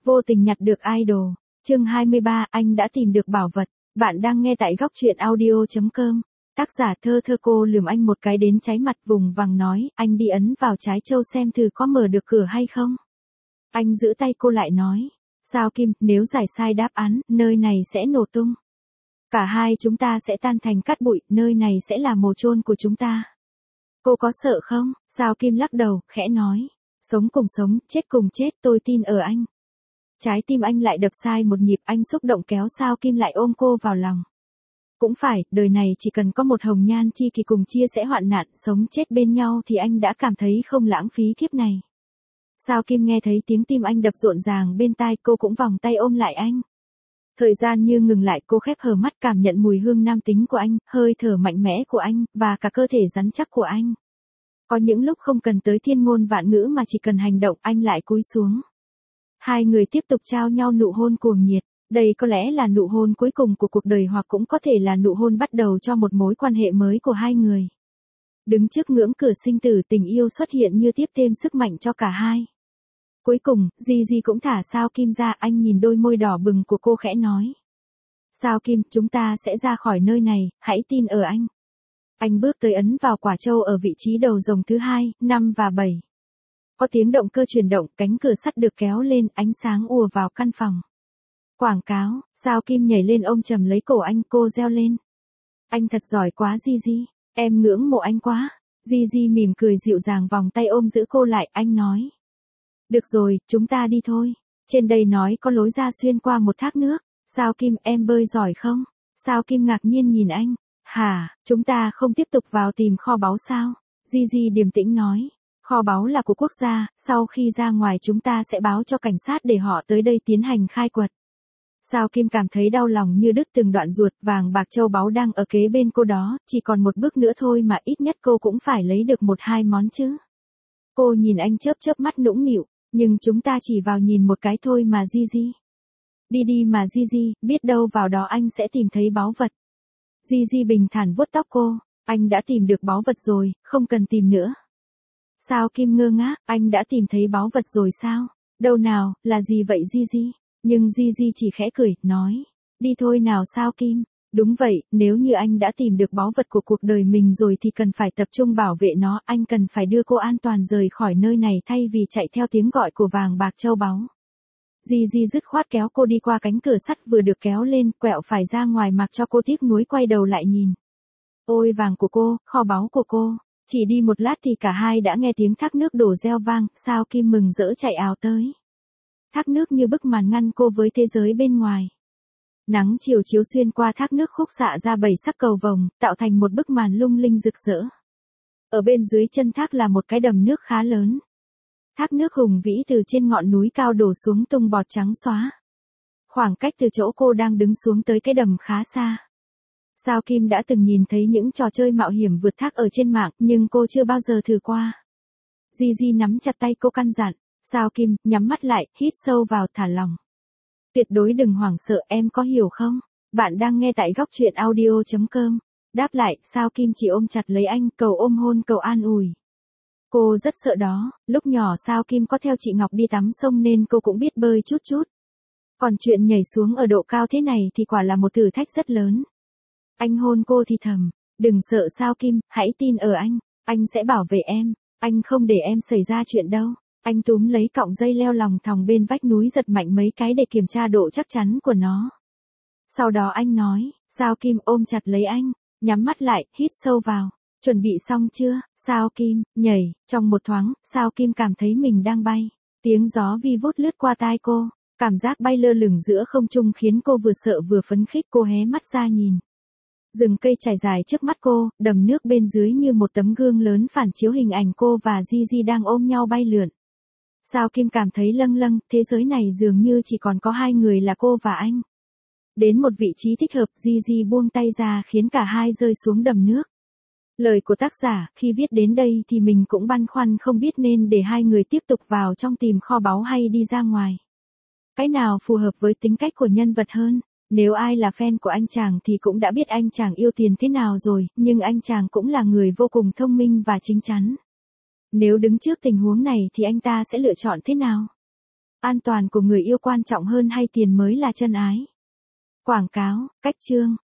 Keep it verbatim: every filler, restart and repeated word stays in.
Vô tình nhặt được idol. Chương hai mươi ba, anh đã tìm được bảo vật. Bạn đang nghe tại góc truyện audio chấm com. Tác giả Thơ Thơ. Cô lườm anh một cái đến cháy mặt vùng vằng nói, anh đi ấn vào trái châu xem thử có mở được cửa hay không. Anh giữ tay cô lại nói, sao Kim, nếu giải sai đáp án, nơi này sẽ nổ tung. Cả hai chúng ta sẽ tan thành cát bụi, nơi này sẽ là mồ chôn của chúng ta. Cô có sợ không? Sao Kim lắc đầu, khẽ nói, sống cùng sống, chết cùng chết, tôi tin ở anh. Trái tim anh lại đập sai một nhịp, anh xúc động kéo Sao Kim lại ôm cô vào lòng. Cũng phải, đời này chỉ cần có một hồng nhan chi kỷ cùng chia sẻ hoạn nạn, sống chết bên nhau thì anh đã cảm thấy không lãng phí kiếp này. Sao Kim nghe thấy tiếng tim anh đập rộn ràng bên tai, cô cũng vòng tay ôm lại anh. Thời gian như ngừng lại, cô khép hờ mắt cảm nhận mùi hương nam tính của anh, hơi thở mạnh mẽ của anh, và cả cơ thể rắn chắc của anh. Có những lúc không cần tới thiên ngôn vạn ngữ mà chỉ cần hành động, anh lại cúi xuống. Hai người tiếp tục trao nhau nụ hôn cuồng nhiệt. Đây có lẽ là nụ hôn cuối cùng của cuộc đời, hoặc cũng có thể là nụ hôn bắt đầu cho một mối quan hệ mới của hai người. Đứng trước ngưỡng cửa sinh tử, tình yêu xuất hiện như tiếp thêm sức mạnh cho cả hai. Cuối cùng, Gigi cũng thả Sao Kim ra, anh nhìn đôi môi đỏ bừng của cô khẽ nói. Sao Kim, chúng ta sẽ ra khỏi nơi này, hãy tin ở anh. Anh bước tới ấn vào quả châu ở vị trí đầu rồng thứ hai, năm và bảy. Có tiếng động cơ chuyển động, cánh cửa sắt được kéo lên, ánh sáng ùa vào căn phòng. Quảng cáo, Sao Kim nhảy lên ôm chầm lấy cổ anh, cô reo lên. Anh thật giỏi quá Gigi, em ngưỡng mộ anh quá. Gigi mỉm cười dịu dàng vòng tay ôm giữ cô lại, anh nói. Được rồi, chúng ta đi thôi. Trên đây nói có lối ra xuyên qua một thác nước. Sao Kim, em bơi giỏi không? Sao Kim ngạc nhiên nhìn anh. Hả, chúng ta không tiếp tục vào tìm kho báu sao? Gigi điềm tĩnh nói. Kho báu là của quốc gia, sau khi ra ngoài chúng ta sẽ báo cho cảnh sát để họ tới đây tiến hành khai quật. Sao Kim cảm thấy đau lòng như đứt từng đoạn ruột, vàng bạc châu báu đang ở kế bên cô đó, chỉ còn một bước nữa thôi mà ít nhất cô cũng phải lấy được một hai món chứ. Cô nhìn anh chớp chớp mắt nũng nịu, nhưng chúng ta chỉ vào nhìn một cái thôi mà Gigi. Đi đi mà Gigi, biết đâu vào đó anh sẽ tìm thấy báu vật. Gigi bình thản vuốt tóc cô, anh đã tìm được báu vật rồi, không cần tìm nữa. Sao Kim ngơ ngác, anh đã tìm thấy báu vật rồi sao? Đâu nào, là gì vậy Gigi? Nhưng Gigi chỉ khẽ cười, nói. Đi thôi nào Sao Kim. Đúng vậy, nếu như anh đã tìm được báu vật của cuộc đời mình rồi thì cần phải tập trung bảo vệ nó, anh cần phải đưa cô an toàn rời khỏi nơi này thay vì chạy theo tiếng gọi của vàng bạc châu báu. Gigi dứt khoát kéo cô đi qua cánh cửa sắt vừa được kéo lên, quẹo phải ra ngoài mặc cho cô tiếc nuối quay đầu lại nhìn. Ôi vàng của cô, kho báu của cô. Chỉ đi một lát thì cả hai đã nghe tiếng thác nước đổ reo vang, Sao Kim mừng rỡ chạy ào tới. Thác nước như bức màn ngăn cô với thế giới bên ngoài. Nắng chiều chiếu xuyên qua thác nước khúc xạ ra bảy sắc cầu vồng, tạo thành một bức màn lung linh rực rỡ. Ở bên dưới chân thác là một cái đầm nước khá lớn. Thác nước hùng vĩ từ trên ngọn núi cao đổ xuống tung bọt trắng xóa. Khoảng cách từ chỗ cô đang đứng xuống tới cái đầm khá xa. Sao Kim đã từng nhìn thấy những trò chơi mạo hiểm vượt thác ở trên mạng, nhưng cô chưa bao giờ thử qua. Gigi nắm chặt tay cô căn dặn, Sao Kim, nhắm mắt lại, hít sâu vào, thả lỏng. Tuyệt đối đừng hoảng sợ, em có hiểu không? Bạn đang nghe tại góc truyện audio chấm com. Đáp lại, Sao Kim chỉ ôm chặt lấy anh, cầu ôm hôn, cầu an ủi. Cô rất sợ đó, lúc nhỏ Sao Kim có theo chị Ngọc đi tắm sông nên cô cũng biết bơi chút chút. Còn chuyện nhảy xuống ở độ cao thế này thì quả là một thử thách rất lớn. Anh hôn cô thì thầm, đừng sợ Sao Kim, hãy tin ở anh, anh sẽ bảo vệ em, anh không để em xảy ra chuyện đâu. Anh túm lấy cọng dây leo lòng thòng bên vách núi giật mạnh mấy cái để kiểm tra độ chắc chắn của nó. Sau đó anh nói, Sao Kim ôm chặt lấy anh, nhắm mắt lại, hít sâu vào, chuẩn bị xong chưa, Sao Kim, nhảy, trong một thoáng, Sao Kim cảm thấy mình đang bay, tiếng gió vi vút lướt qua tai cô, cảm giác bay lơ lửng giữa không trung khiến cô vừa sợ vừa phấn khích, cô hé mắt ra nhìn. Rừng cây trải dài trước mắt cô, đầm nước bên dưới như một tấm gương lớn phản chiếu hình ảnh cô và Gigi đang ôm nhau bay lượn. Sao Kim cảm thấy lâng lâng, thế giới này dường như chỉ còn có hai người là cô và anh. Đến một vị trí thích hợp, Gigi buông tay ra khiến cả hai rơi xuống đầm nước. Lời của tác giả, khi viết đến đây thì mình cũng băn khoăn không biết nên để hai người tiếp tục vào trong tìm kho báu hay đi ra ngoài. Cái nào phù hợp với tính cách của nhân vật hơn? Nếu ai là fan của anh chàng thì cũng đã biết anh chàng yêu tiền thế nào rồi, nhưng anh chàng cũng là người vô cùng thông minh và chín chắn. Nếu đứng trước tình huống này thì anh ta sẽ lựa chọn thế nào? An toàn của người yêu quan trọng hơn hay tiền mới là chân ái? Quảng cáo, cách chương.